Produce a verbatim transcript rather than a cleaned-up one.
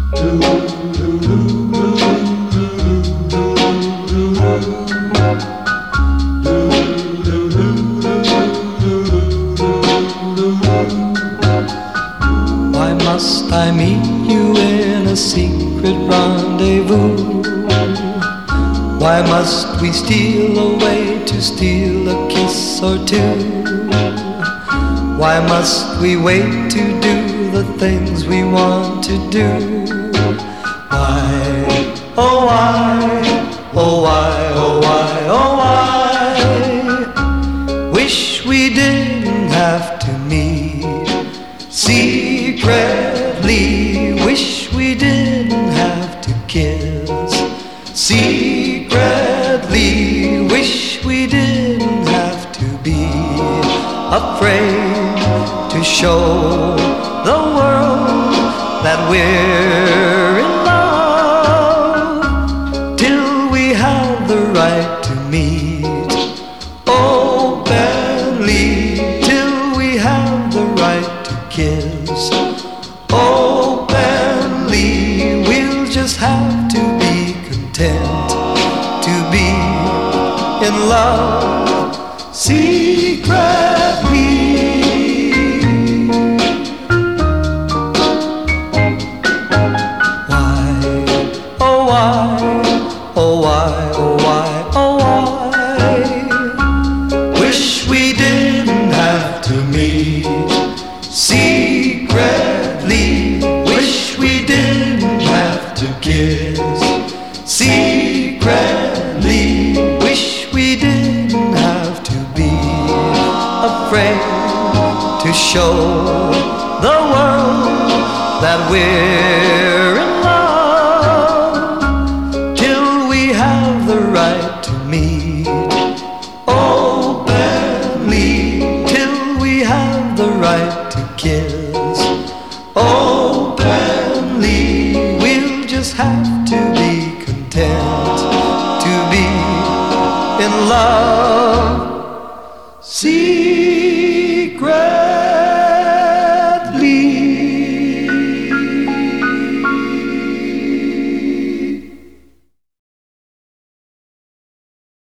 Why must I meet you in a secret rendezvous? Why must we steal away to steal a kiss or two? Why must we wait to do the things we want to do? Why, oh why, oh why, oh why, oh why? Wish we didn't have to meet secretly. Wish we didn't have to kiss secretly. Wish we didn't have to be afraid to show the world that we're in love till we have the right to meet openly, till we have the right to kiss openly. We'll just have to be content to be in love secretly. Why, oh why, oh why, oh why, oh why? Wish we didn't have to meet secretly. Wish we didn't have to kiss secretly. Wish we didn't have to be afraid to show the world that we're in love till we have the right to meet openly, till we have the right to kiss openly. We'll just have to be content to be in love. See